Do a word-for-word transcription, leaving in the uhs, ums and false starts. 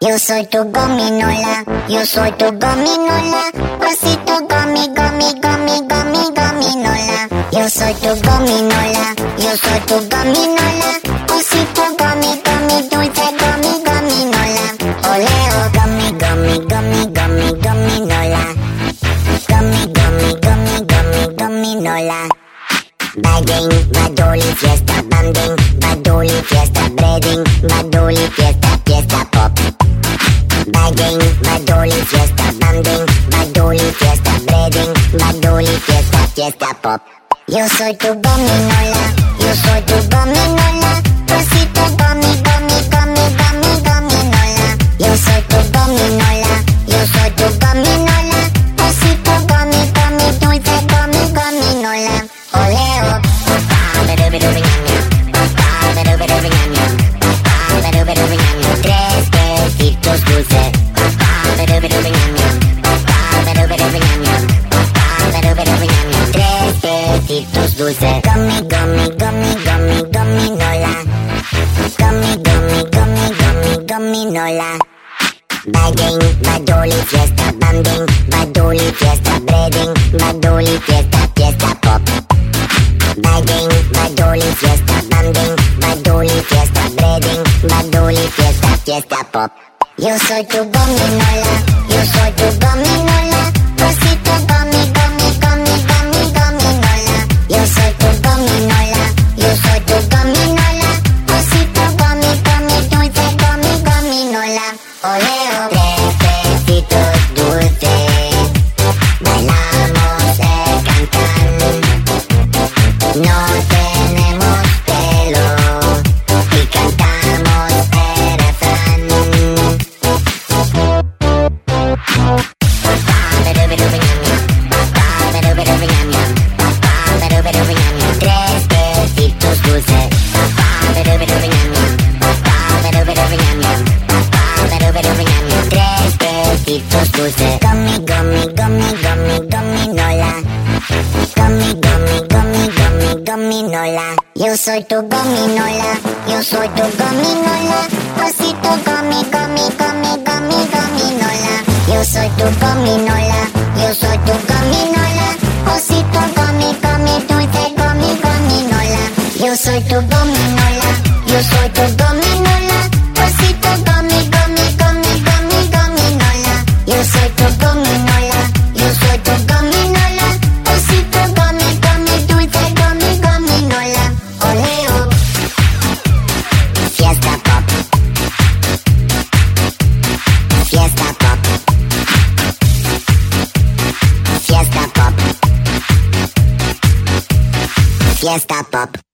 Yo soy tu gominola, yo soy tu gominola, osito gomi, gomi, gomi, gomi, gominola. Yo soy tu gominola, yo soy tu gominola, osito gomi, gomi, dulce gomi, gominola. Oleo, gomi, gomi, gomi, gomi, gominola. Gomi, gomi, gomi, gomi, gominola. Bagging, badoli, fiesta, banding, badoli, fiesta, breading, badoli, fiesta, fiesta, pop. Bagging, badoli, fiesta, banding, badoli, fiesta, breading, badoli, fiesta, fiesta, pop. Yo soy tu gominola, yo soy tu gominola, osito gomi, gomi, gomi, gomi, gominola. Yo soy tu gominola, yo soy tu gominola, osito gomi, gomi, dulce gomi, gominola. Oleo. Tres besitos dulces. Tres besitos dulces. Gummy, gummy, gummy, gummy, gominola. Gummy, gummy, gummy, gummy, gominola. Bagging, badoli, fiesta, banding, badoli, fiesta, breading, badoli, fiesta, fiesta, pop. Bagging, badoli, fiesta, banding, badoli, fiesta, breading, badoli, fiesta, fiesta, pop. Yo soy tu gominola, yo soy tu gominola, osito gomi, gomi, gomi, gomi, gominola. Yo soy tu gominola, yo soy tu gominola, osito gomi, gomi, dulce gomi, gominola. Oleo. Tres besitos dulces, bailamos el cancan. No tenemos pelo y cantamos el refrán. Tres besitos dulces. Tres besitos dulces. Gummy, gummy, gummy, gummy, gominola. Gummy, gummy, gummy, gummy, gominola. Yo soy tu gominola, yo soy tu gominola, osito gomi, gomi, gomi, gomi, gominola. Yo soy tu gominola, yo soy tu gominola, osito gomi, gomi, dulce gomi, gominola. Yo soy tu gominola, yo soy tu gominola, osito gomi, gomi, gomi, gomi, gominola. Yo soy tu gominola, yo soy tu gominola, osito gomi, gomi, dulce gomi, gominola. Oleo. Fiesta pop. Fiesta pop. Fiesta pop. Fiesta pop.